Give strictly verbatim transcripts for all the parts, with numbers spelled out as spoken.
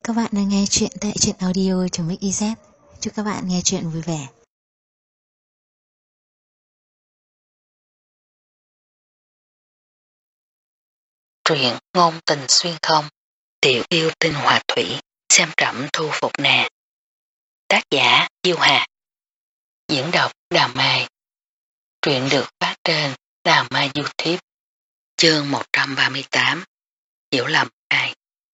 các bạn đang nghe chuyện tại truyện audio.mixyz. Chúc các bạn nghe chuyện vui vẻ. Truyện ngôn tình xuyên không, tiểu yêu tinh hòa thủy, xem trẫm thu phục nè. Tác giả Diêu Hạt. Diễn đọc Đào Mai. Truyện được phát trên Đào Mai YouTube. Chương một trăm ba mươi tám. Hiểu lầm ai.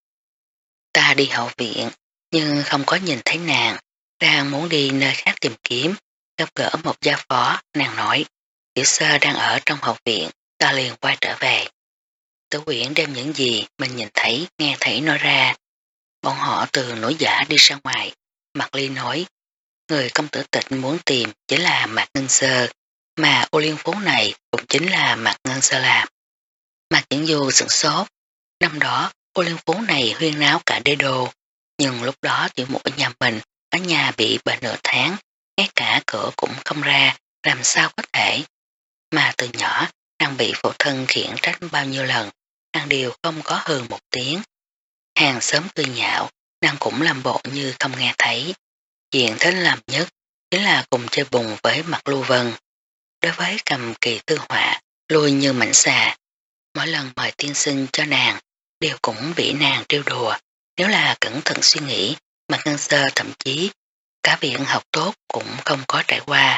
Ta đi hậu viện nhưng không có nhìn thấy nàng, đang muốn đi nơi khác tìm kiếm, gặp gỡ một gia phó. Nàng nói tiểu sơ đang ở trong hậu viện, ta liền quay trở về. Tử Quyển đem những gì mình nhìn thấy nghe thấy nói ra. Bọn họ từ nổi giả đi ra ngoài. Mạc Ly nói người công tử tịch muốn tìm chính là Mạc Ngân Sơ, mà ô liên phố này cũng chính là Mạc Ngân Sơ làm. Mạc Diễn Du sửng sốt. Năm đó ô liên phố này huyên náo cả đế đô, nhưng lúc đó tiểu muội nhà mình ở nhà bị bệnh nửa tháng, ngay cả cửa cũng không ra, làm sao có thể. Mà từ nhỏ nàng bị phụ thân khiển trách bao nhiêu lần, nàng đều không có hừ một tiếng. Hàng sớm cười nhạo, nàng cũng làm bộ như không nghe thấy. Chuyện thích làm nhất chính là cùng chơi bùng với Mặt Lưu Vân. Đối với Cầm Kỳ Tư Họa, lui như mảnh xà. Mỗi lần mời tiên sinh cho nàng, đều cũng bị nàng trêu đùa. Nếu là cẩn thận suy nghĩ, Mạc Ngân Sơ thậm chí cả viện học tốt cũng không có trải qua.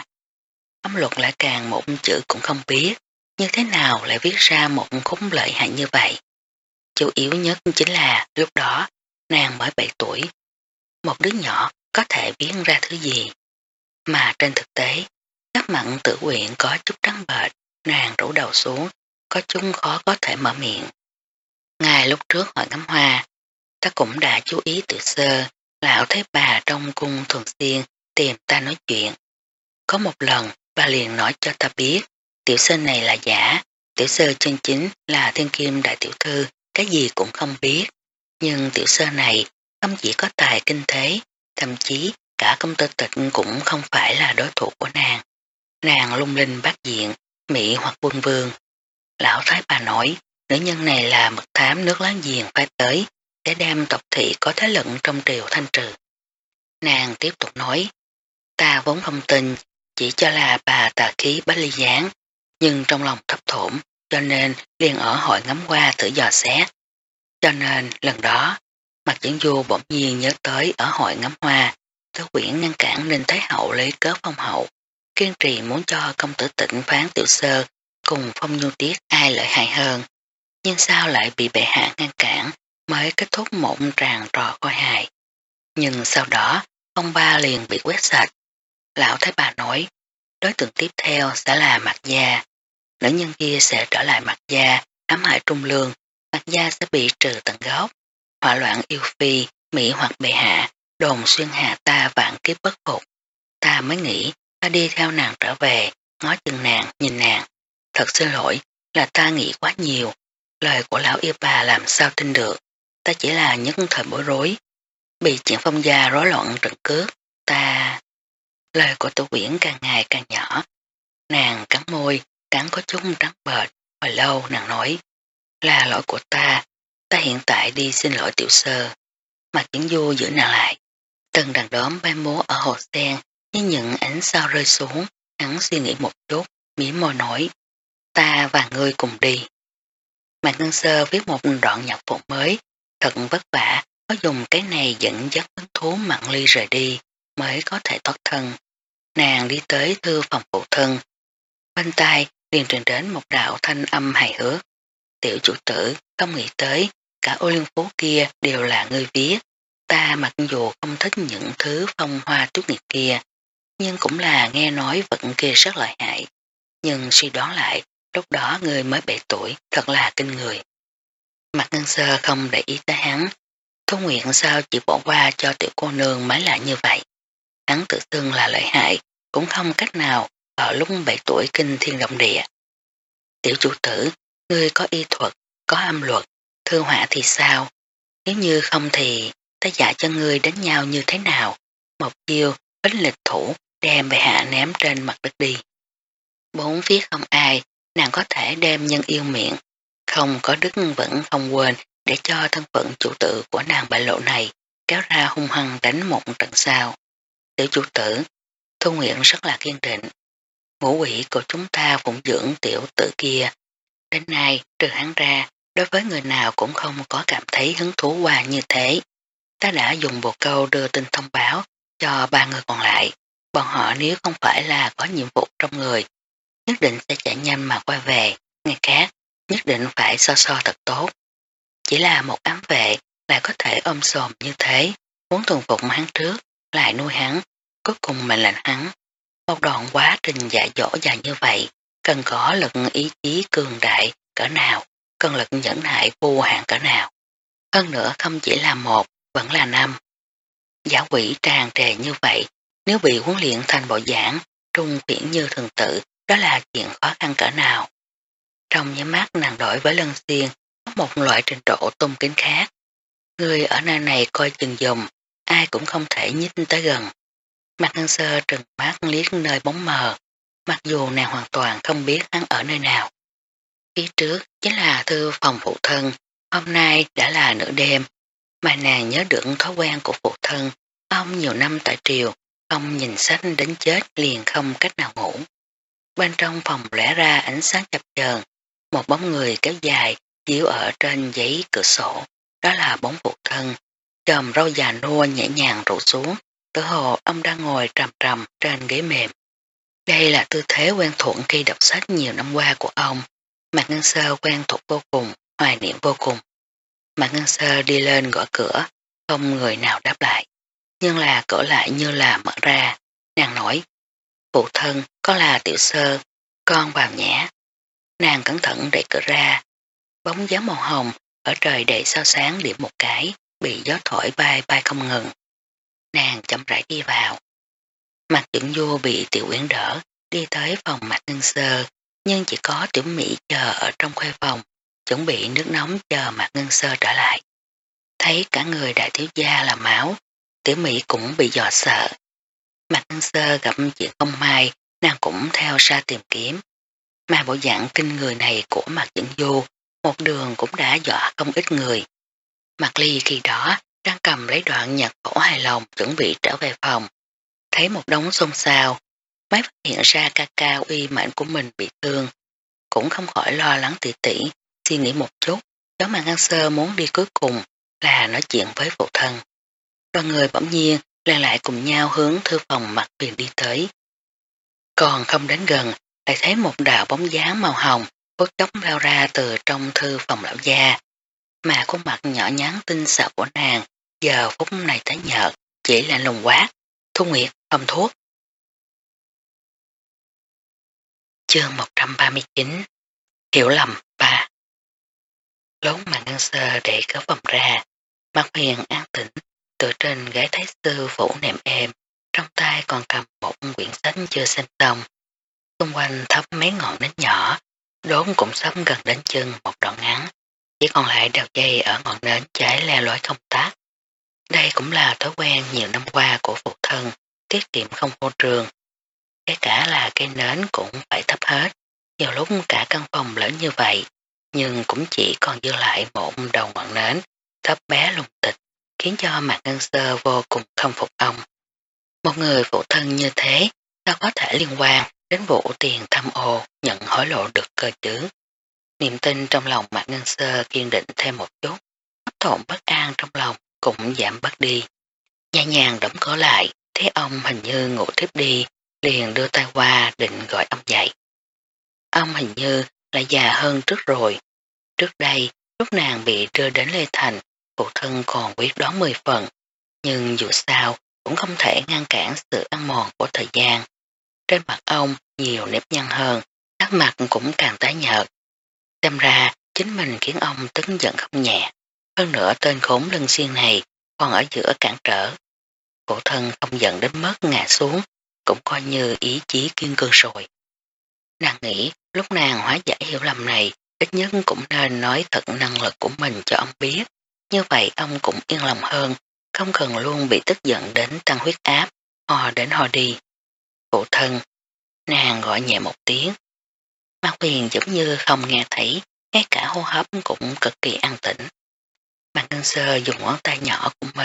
Âm luật lại càng một chữ cũng không biết, như thế nào lại viết ra một khúc lợi hại như vậy. Chủ yếu nhất chính là lúc đó nàng mới bảy tuổi. Một đứa nhỏ có thể viết ra thứ gì. Mà trên thực tế, các mặn Tử Quyển có chút trắng bệch, nàng rũ đầu xuống, có chút khó có thể mở miệng. Ngày lúc trước hỏi ngắm hoa, ta cũng đã chú ý Tiểu Sơ, lão thấy bà trong cung thường xuyên tìm ta nói chuyện. Có một lần bà liền nói cho ta biết, Tiểu Sơ này là giả, Tiểu Sơ chân chính là thiên kim đại tiểu thư, cái gì cũng không biết. Nhưng Tiểu Sơ này không chỉ có tài kinh tế, thậm chí cả công tử tịch cũng không phải là đối thủ của nàng. Nàng lung linh bát diện, mỹ hoặc quân vương. Lão thái bà nói, nữ nhân này là mật thám nước láng giềng phải tới, để đem tộc thị có thế lực trong triều thanh trừ. Nàng tiếp tục nói, ta vốn không tin, chỉ cho là bà tà khí bách ly gián, nhưng trong lòng thấp thổm, cho nên liền ở hội ngắm qua thử dò xét. Cho nên lần đó, Mạc Diễn Du bỗng nhiên nhớ tới ở hội ngắm hoa, Tử Quyển ngăn cản Ninh Thái Hậu lấy cớ phong hậu, kiên trì muốn cho công tử tịnh phán Tiểu Sơ cùng Phong Nhu Tiết ai lợi hại hơn. Nhưng sao lại bị bệ hạ ngăn cản mới kết thúc một tràng trò coi hài. Nhưng sau đó, ông ba liền bị quét sạch. Lão Thái bà nói, đối tượng tiếp theo sẽ là Mạc Gia. Nữ nhân kia sẽ trở lại Mạc Gia, ám hại Trung Lương, Mạc Gia sẽ bị trừ tận gốc. Hỏa loạn yêu phi, Mỹ hoặc bệ hạ, đồn xuyên hạ ta vạn kiếp bất phục. Ta mới nghĩ, ta đi theo nàng trở về, ngó chừng nàng, nhìn nàng. Thật xin lỗi, là ta nghĩ quá nhiều. Lời của lão yêu bà làm sao tin được. Ta chỉ là nhất thời bối rối. Bị chuyện Phong gia rối loạn trận cướp, ta... Lời của Tử Quyển càng ngày càng nhỏ. Nàng cắn môi, cắn có chút trắng bệch. Hồi lâu nàng nói, là lỗi của ta. Ta hiện tại đi xin lỗi Tiểu Sơ. Mạc Diễn Du giữ nàng lại. Từng đàn đóm bay múa ở hồ sen, như những ánh sao rơi xuống. Hắn suy nghĩ một chút, mỉm môi nói, ta và ngươi cùng đi. Mạc Ngân Sơ viết một đoạn nhạc phụ mới, thật vất vả, có dùng cái này dẫn dắt hứng thú Mạn Ly rời đi, mới có thể thoát thân. Nàng đi tới thư phòng phụ thân. Bên tai liền truyền đến một đạo thanh âm hài hước. Tiểu chủ tử, không nghĩ tới, cả ô liên phố kia đều là ngươi viết. Ta mặc dù không thích những thứ phong hoa tuyết nguyệt kia, nhưng cũng là nghe nói vật kia rất lợi hại. Nhưng suy đoán lại, lúc đó ngươi mới bảy tuổi, thật là kinh người. Mạc Ngân Sơ không để ý tới hắn. Thu Nguyện sao chỉ bỏ qua cho tiểu cô nương mới là như vậy. Hắn tự xưng là lợi hại, cũng không cách nào ở lúc bảy tuổi kinh thiên động địa. Tiểu chủ tử, ngươi có y thuật, có âm luật, thư họa thì sao? Nếu như không thì ta dạy cho ngươi đánh nhau như thế nào? Một chiêu, bính lịch thủ, đem bệ hạ ném trên mặt đất đi. Bốn phía không ai, nàng có thể đem nhân yêu miệng. Không có đức vẫn không quên để cho thân phận chủ tử của nàng bại lộ này, kéo ra hung hăng đánh một trận sau. Tiểu chủ tử, Thu Nguyện rất là kiên định. Ngũ quỷ của chúng ta phụng dưỡng tiểu tử kia. Đến nay, trừ hắn ra, đối với người nào cũng không có cảm thấy hứng thú qua như thế. Ta đã dùng bộ câu đưa tin thông báo cho ba người còn lại. Bọn họ nếu không phải là có nhiệm vụ trong người, nhất định sẽ chạy nhanh mà quay về. Ngày khác, nhất định phải so so thật tốt. Chỉ là một ám vệ lại có thể ôm xồm như thế, muốn thuần phục hắn trước, lại nuôi hắn, cuối cùng mệnh lệnh hắn. Một đoạn quá trình dạy dỗ dài như vậy, cần có lực ý chí cường đại cỡ nào, cần lực nhẫn nại vô hạn cỡ nào. Hơn nữa không chỉ là một, vẫn là năm. Giả quỷ tràn trề như vậy, nếu bị huấn luyện thành bộ giảng, trung quyển như thường tự, đó là chuyện khó khăn cỡ nào. Trong những mắt nàng đổi với Lân Xuyên, có một loại trình độ tôn kính khác. Người ở nơi này coi chừng dùm, ai cũng không thể nhích tới gần. Mạc Ngân Sơ trừng mắt liếc nơi bóng mờ, mặc dù nàng hoàn toàn không biết hắn ở nơi nào. Phía trước chính là thư phòng phụ thân, hôm nay đã là nửa đêm, mà nàng nhớ được thói quen của phụ thân, ông nhiều năm tại triều, ông nhìn sách đến chết liền không cách nào ngủ. Bên trong phòng lóe ra ánh sáng chập chờn, một bóng người kéo dài, chiếu ở trên giấy cửa sổ, đó là bóng phụ thân, chòm râu già nua nhẹ nhàng rủ xuống, tự hồ ông đang ngồi trầm trầm trên ghế mềm. Đây là tư thế quen thuộc khi đọc sách nhiều năm qua của ông, Mạc Ngân Sơ quen thuộc vô cùng, hoài niệm vô cùng. Mạc Ngân Sơ đi lên gõ cửa, không người nào đáp lại, nhưng là cửa lại như là mở ra, nàng nói, phụ thân, có là Tiểu Sơ, con vào nhẽ. Nàng cẩn thận đẩy cửa ra, bóng dáng màu hồng ở trời đầy sao sáng điểm một cái, bị gió thổi bay bay không ngừng. Nàng chậm rãi đi vào. Mạc Dưỡng Du bị Tiểu Uyển đỡ, đi tới phòng Mạc Ngân Sơ, nhưng chỉ có Tiểu Mỹ chờ ở trong khuê phòng, chuẩn bị nước nóng chờ Mạc Ngân Sơ trở lại. Thấy cả người đại thiếu gia là máu, Tiểu Mỹ cũng bị dọa sợ. Mạc Ngân Sơ gặp chuyện không may, nàng cũng theo ra tìm kiếm. Mà bộ dạng kinh người này của Mạc Dưỡng Du, một đường cũng đã dọa không ít người. Mạc Ly khi đó đang cầm lấy đoạn nhạc phổ hài lòng chuẩn bị trở về phòng. Thấy một đống xôn xao, mới phát hiện ra ca ca uy mệnh của mình bị thương. Cũng không khỏi lo lắng tỉ tỉ, suy nghĩ một chút, cháu Mạc Ngân Sơ muốn đi cuối cùng là nói chuyện với phụ thân. Đoàn người bỗng nhiên lại lại cùng nhau hướng thư phòng Mạc Huyền đi tới. Còn không đến gần, lại thấy một đạo bóng dáng màu hồng phút chốc lao ra từ trong thư phòng lão gia. Mà khuôn mặt nhỏ nhắn tinh xảo của nàng giờ phút này tái nhợt, chỉ là lùng quát, Thu Nguyệt không thuốc. Chương một trăm ba mươi chín Hiểu lầm ba. Lúc mà Ngân Sơ để cửa phòng ra, Mạc Huyền an tĩnh tựa trên ghế thái sư phủ nệm êm, trong tay còn cầm một quyển sách chưa xem xong. Xung quanh thấp mấy ngọn nến nhỏ, đốn cũng sắp gần đến chân một đoạn ngắn, chỉ còn lại đầu dây ở ngọn nến cháy le lói không tắt. Đây cũng là thói quen nhiều năm qua của phụ thân, tiết kiệm không vô trường. Kể cả là cây nến cũng phải thấp hết, nhiều lúc cả căn phòng lớn như vậy, nhưng cũng chỉ còn dư lại một đầu ngọn nến, thấp bé lùng tịch, khiến cho Mạc Ngân Sơ vô cùng không phục ông. Một người phụ thân như thế, sao có thể liên quan đến vụ tiền tham ô nhận hối lộ được cơ chứ? Niềm tin trong lòng Mạc Ngân Sơ kiên định thêm một chút, ấp thộn bất an trong lòng cũng giảm bớt đi. Nhẹ nhàng đóng cửa lại, thấy ông hình như ngủ thiếp đi, liền đưa tay qua định gọi ông dậy. Ông hình như là già hơn trước rồi. Trước đây, lúc nàng bị đưa đến Lê Thành, phụ thân còn quyết đoán mười phần, nhưng dù sao cũng không thể ngăn cản sự ăn mòn của thời gian. Trên mặt ông nhiều nếp nhăn hơn, sắc mặt cũng càng tái nhợt. Xem ra chính mình khiến ông tức giận không nhẹ. Hơn nữa tên khốn Lân Xuyên này còn ở giữa cản trở. Phụ thân không giận đến mức ngã xuống, cũng coi như ý chí kiên cường rồi. Nàng nghĩ lúc nàng hóa giải hiểu lầm này, ít nhất cũng nên nói thật năng lực của mình cho ông biết. Như vậy ông cũng yên lòng hơn, không cần luôn bị tức giận đến tăng huyết áp, hò đến hò đi. Phụ thân, nàng gọi nhẹ một tiếng. Mạc Huyền giống như không nghe thấy, ngay cả hô hấp cũng cực kỳ an tĩnh. Mạc Ngân Sơ dùng ngón tay nhỏ của mình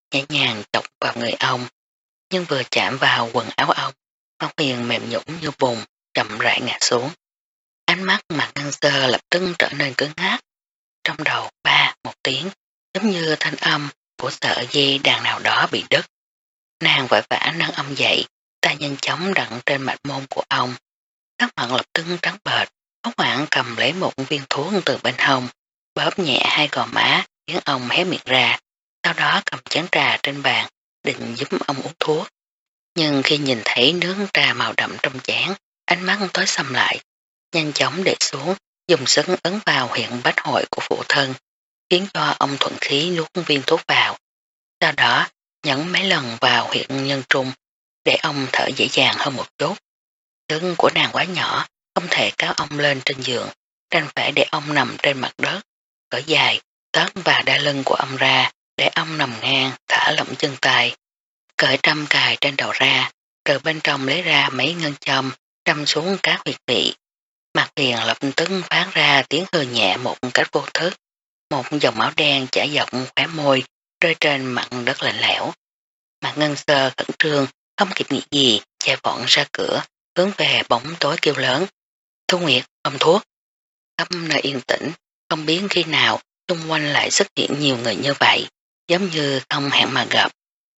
nhẹ nhàng chọc vào người ông, nhưng vừa chạm vào quần áo ông, Mạc Huyền mềm nhũn như bùn, chậm rãi ngã xuống. Ánh mắt Mạc Ngân Sơ lập tức trở nên cứng ngắc, trong đầu ba một tiếng, giống như thanh âm của sợi dây đàn nào đó bị đứt. Nàng vội vã nâng ông dậy, tay nhanh chóng đặt trên mạch môn của ông. Sắc mặt lập tức trắng bệch, hốt hoảng cầm lấy một viên thuốc từ bên hông, bóp nhẹ hai gò má khiến ông hé miệng ra, sau đó cầm chén trà trên bàn định giúp ông uống thuốc. Nhưng khi nhìn thấy nước trà màu đậm trong chén, ánh mắt tối sầm lại, nhanh chóng để xuống, dùng sức ấn vào huyện bách hội của phụ thân, khiến cho ông thuận khí nuốt viên thuốc vào. Sau đó nhấn mấy lần vào huyện nhân trung để ông thở dễ dàng hơn một chút. Lưng của nàng quá nhỏ, không thể kéo ông lên trên giường, đành phải để ông nằm trên mặt đất, cởi dài, tất và đai lưng của ông ra, để ông nằm ngang, thả lỏng chân tay, cởi trăm cài trên đầu ra, từ bên trong lấy ra mấy ngân châm, đâm xuống các huyệt vị. Mạc Huyền lập tức phát ra tiếng hừ nhẹ một cách vô thức, một dòng máu đen chảy dọc khóe môi, rơi trên mặt đất lạnh lẽo. Mạc Ngân Sơ khẩn trương, không kịp nghĩ gì, chạy vọn ra cửa, hướng về bóng tối kêu lớn. Thu Nguyệt, ôm thuốc. Khắp nơi yên tĩnh, không biết khi nào xung quanh lại xuất hiện nhiều người như vậy, giống như không hẹn mà gặp.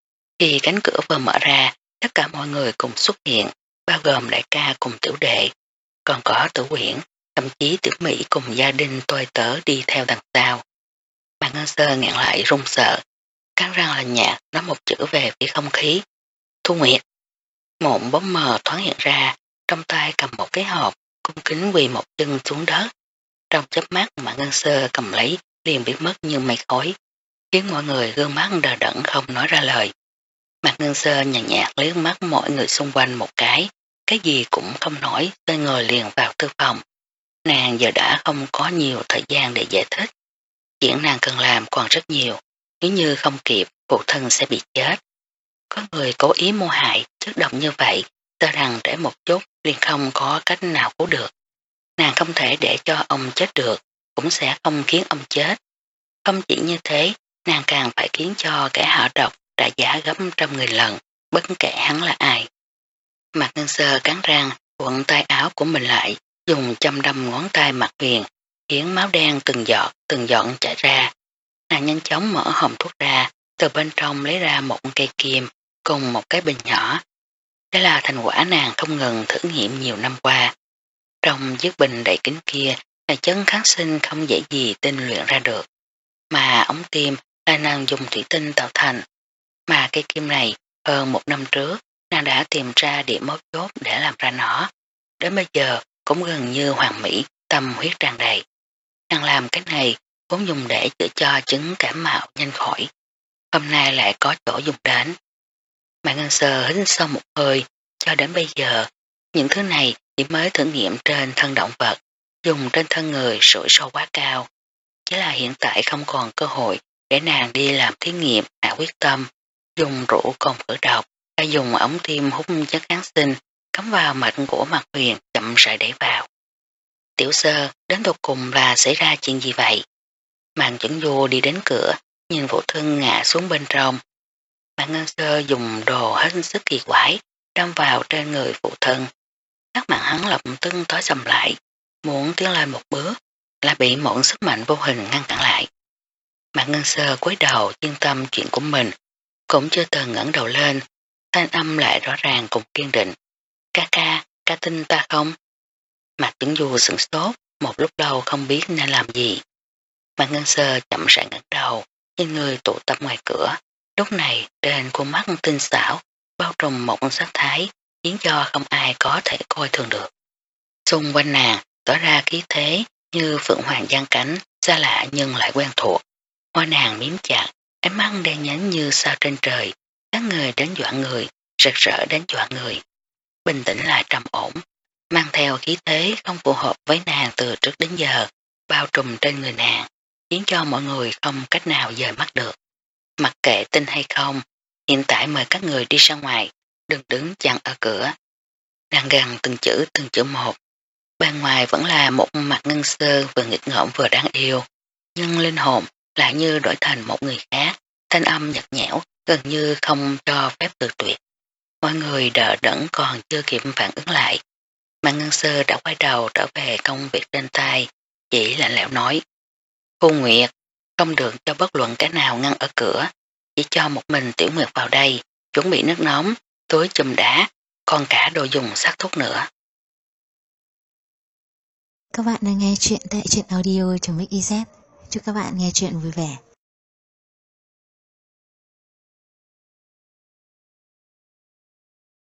Khi cánh cửa vừa mở ra, tất cả mọi người cùng xuất hiện, bao gồm đại ca cùng tiểu đệ, còn có Tử Quyển, thậm chí Tiểu Mỹ cùng gia đình tôi tớ đi theo đằng sau. Mạc Ngân Sơ ngẹn lại run sợ, cắn răng là nhạt nói một chữ về phía không khí. Thu Nguyệt. Một bóng mờ thoáng hiện ra, trong tay cầm một cái hộp, cung kính quỳ một chân xuống đất. Trong chớp mắt Mạc Ngân Sơ cầm lấy liền biến mất như mây khói, khiến mọi người gương mắt đờ đẫn không nói ra lời. Mạc Ngân Sơ nhàn nhạt liếc mắt mọi người xung quanh một cái, cái gì cũng không nói, tôi ngồi liền vào thư phòng. Nàng giờ đã không có nhiều thời gian để giải thích. Chuyện nàng cần làm còn rất nhiều, nếu như không kịp, phụ thân sẽ bị chết. Có người cố ý mưu hại, chất độc như vậy, cho rằng để một chút liền không có cách nào cứu được. Nàng không thể để cho ông chết được, cũng sẽ không khiến ông chết. Không chỉ như thế, nàng càng phải khiến cho kẻ hạ độc trả giá gấp trăm nghìn lần, bất kể hắn là ai. Mạc Ngân Sơ cắn răng, quận tay áo của mình lại, dùng châm đâm ngón tay Mạc Huyền, khiến máu đen từng giọt, từng giọt chảy ra. Nàng nhanh chóng mở hòm thuốc ra, từ bên trong lấy ra một cây kim, cùng một cái bình nhỏ. Đây là thành quả nàng không ngừng thử nghiệm nhiều năm qua. Trong chiếc bình đầy kính kia là chất kháng sinh không dễ gì tinh luyện ra được, mà ống tim là nàng dùng thủy tinh tạo thành. Mà cây kim này hơn một năm trước nàng đã tìm ra điểm mấu chốt để làm ra nó. Đến bây giờ cũng gần như hoàn mỹ, tâm huyết tràn đầy. Nàng làm cái này vốn dùng để chữa cho chứng cảm mạo nhanh khỏi. Hôm nay lại có chỗ dùng đến. Mạc Ngân Sơ hít sâu một hơi, cho đến bây giờ, những thứ này chỉ mới thử nghiệm trên thân động vật, dùng trên thân người sủi sâu quá cao. Chỉ là hiện tại không còn cơ hội để nàng đi làm thí nghiệm hạ quyết tâm, dùng rượu còn khử độc, hay dùng ống tim hút chất kháng sinh, cắm vào mạch của Mạc Huyền chậm rãi đẩy vào. Tiểu Sơ, đến tột cùng là xảy ra chuyện gì vậy? Mạc Chuẩn Du đi đến cửa, nhìn phụ thân ngã xuống bên trong. Mạc Ngân Sơ dùng đồ hết sức kỳ quái, đâm vào trên người phụ thân. Các mạng hắn lập tức tối sầm lại, muốn tiến lên một bước, là bị một sức mạnh vô hình ngăn cản lại. Mạc Ngân Sơ cúi đầu chuyên tâm chuyện của mình, cũng chưa từng ngẩng đầu lên, thanh âm lại rõ ràng cùng kiên định. Ca ca, ca tin ta không? Mạc Chuẩn Du sửng sốt, một lúc lâu không biết nên làm gì. Mạc Ngân Sơ chậm rãi ngẩng đầu, nhìn người tụ tập ngoài cửa. Lúc này trên khuôn mắt tinh xảo, bao trùm một sắc thái, khiến cho không ai có thể coi thường được. Xung quanh nàng tỏ ra khí thế như phượng hoàng giăng cánh, xa lạ nhưng lại quen thuộc. Hoa nàng miếm chặt, ánh mắt đen nhánh như sao trên trời, sáng người đến dọa người, rực rỡ đến dọa người. Bình tĩnh là trầm ổn, mang theo khí thế không phù hợp với nàng từ trước đến giờ, bao trùm trên người nàng, khiến cho mọi người không cách nào dời mắt được. Mặc kệ tin hay không, hiện tại mời các người đi ra ngoài, đừng đứng chặn ở cửa. Nàng gần từng chữ từng chữ một. Bên ngoài vẫn là một mặt Ngân Sơ vừa nghịch ngợm vừa đáng yêu, nhưng linh hồn lại như đổi thành một người khác, thanh âm nhạt nhẽo, gần như không cho phép từ tuyệt. Mọi người đỡ đẫn còn chưa kịp phản ứng lại. Mà Ngân Sơ đã quay đầu trở về công việc trên tay, chỉ lạnh lẽo nói. Cô Nguyệt, không được cho bất luận cái nào ngăn ở cửa, chỉ cho một mình Tiểu Nguyệt vào đây, chuẩn bị nước nóng, túi chùm đá, còn cả đồ dùng sắc thuốc nữa. Các bạn đang nghe chuyện tại truyện audio.mixyz. Chúc các bạn nghe chuyện vui vẻ.